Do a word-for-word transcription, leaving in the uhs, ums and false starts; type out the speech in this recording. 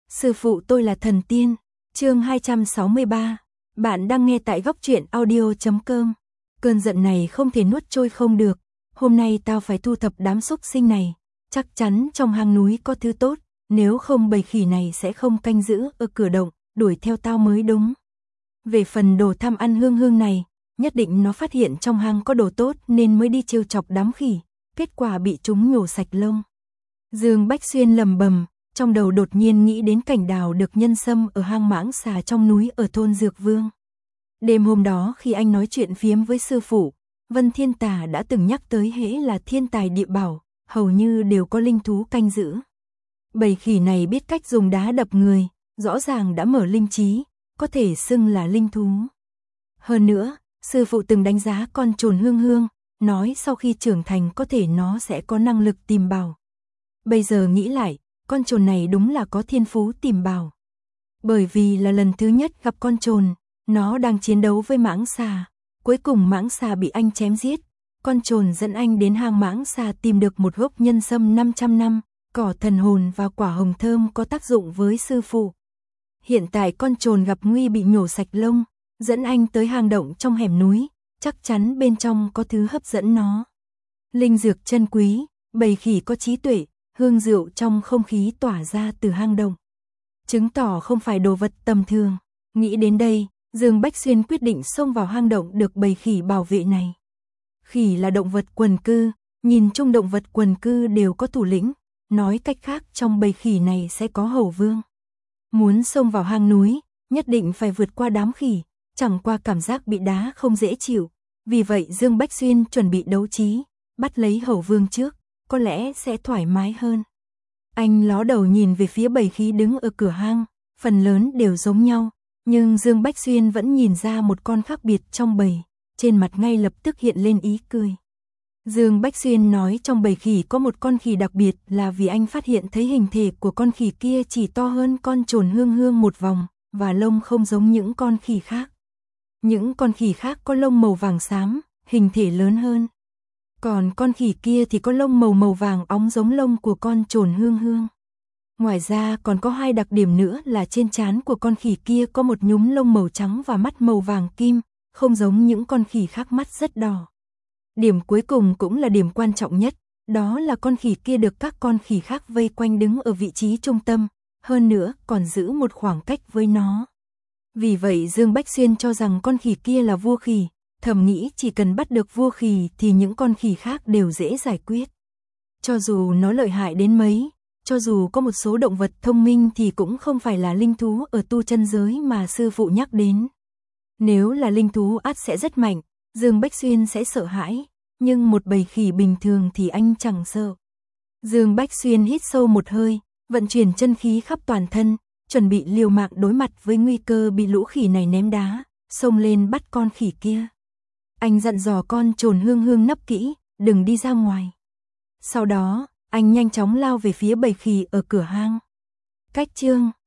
Sư phụ tôi là thần tiên. Chương hai trăm sáu mươi ba. Bạn đang nghe tại góc truyện audio chấm com. Cơn giận này không thể nuốt trôi không được. Hôm nay tao phải thu thập đám súc sinh này. Chắc chắn trong hang núi có thứ tốt, nếu không bầy khỉ này sẽ không canh giữ ở cửa động, đuổi theo tao mới đúng. Về phần đồ tham ăn hương hương này, nhất định nó phát hiện trong hang có đồ tốt nên mới đi trêu chọc đám khỉ, kết quả bị chúng nhổ sạch lông. Dương Bách Xuyên lầm bầm, trong đầu đột nhiên nghĩ đến cảnh đào được nhân sâm ở hang mãng xà trong núi ở thôn Dược Vương. Đêm hôm đó khi anh nói chuyện phiếm với sư phụ, Vân Thiên Tà đã từng nhắc tới hễ là thiên tài địa bảo, hầu như đều có linh thú canh giữ. Bầy khỉ này biết cách dùng đá đập người, rõ ràng đã mở linh trí, có thể xưng là linh thú. Hơn nữa, sư phụ từng đánh giá con trồn hương hương, nói sau khi trưởng thành có thể nó sẽ có năng lực tìm bảo. Bây giờ nghĩ lại, con trồn này đúng là có thiên phú tìm bảo. Bởi vì là lần thứ nhất gặp con trồn, nó đang chiến đấu với mãng xà, cuối cùng mãng xà bị anh chém giết. Con trồn dẫn anh đến hang mãng xà tìm được một gốc nhân sâm năm trăm năm, cỏ thần hồn và quả hồng thơm có tác dụng với sư phụ. Hiện tại con trồn gặp nguy bị nhổ sạch lông, dẫn anh tới hang động trong hẻm núi, chắc chắn bên trong có thứ hấp dẫn nó. Linh dược chân quý, bầy khỉ có trí tuệ, hương rượu trong không khí tỏa ra từ hang động, chứng tỏ không phải đồ vật tầm thường. Nghĩ đến đây, Dương Bách Xuyên quyết định xông vào hang động được bầy khỉ bảo vệ này. Khỉ là động vật quần cư, nhìn chung động vật quần cư đều có thủ lĩnh, nói cách khác trong bầy khỉ này sẽ có hầu vương. Muốn xông vào hang núi, nhất định phải vượt qua đám khỉ, chẳng qua cảm giác bị đá không dễ chịu, vì vậy Dương Bách Xuyên chuẩn bị đấu trí, bắt lấy hầu vương trước, có lẽ sẽ thoải mái hơn. Anh ló đầu nhìn về phía bầy khỉ đứng ở cửa hang, phần lớn đều giống nhau, nhưng Dương Bách Xuyên vẫn nhìn ra một con khác biệt trong bầy, trên mặt ngay lập tức hiện lên ý cười. Dương Bách Xuyên nói trong bầy khỉ có một con khỉ đặc biệt là vì anh phát hiện thấy hình thể của con khỉ kia chỉ to hơn con trồn hương hương một vòng, và lông không giống những con khỉ khác. Những con khỉ khác có lông màu vàng xám, hình thể lớn hơn. Còn con khỉ kia thì có lông màu màu vàng óng giống lông của con trồn hương hương. Ngoài ra còn có hai đặc điểm nữa là trên trán của con khỉ kia có một nhúm lông màu trắng và mắt màu vàng kim, không giống những con khỉ khác mắt rất đỏ. Điểm cuối cùng cũng là điểm quan trọng nhất, đó là con khỉ kia được các con khỉ khác vây quanh đứng ở vị trí trung tâm, hơn nữa còn giữ một khoảng cách với nó. Vì vậy Dương Bách Xuyên cho rằng con khỉ kia là vua khỉ, thầm nghĩ chỉ cần bắt được vua khỉ thì những con khỉ khác đều dễ giải quyết. Cho dù nó lợi hại đến mấy, cho dù có một số động vật thông minh thì cũng không phải là linh thú ở tu chân giới mà sư phụ nhắc đến. Nếu là linh thú ắt sẽ rất mạnh, Dương Bách Xuyên sẽ sợ hãi, nhưng một bầy khỉ bình thường thì anh chẳng sợ. Dương Bách Xuyên hít sâu một hơi, vận chuyển chân khí khắp toàn thân, chuẩn bị liều mạng đối mặt với nguy cơ bị lũ khỉ này ném đá, xông lên bắt con khỉ kia. Anh dặn dò con trồn hương hương nấp kỹ, đừng đi ra ngoài. Sau đó, anh nhanh chóng lao về phía bầy khỉ ở cửa hang. Cách chương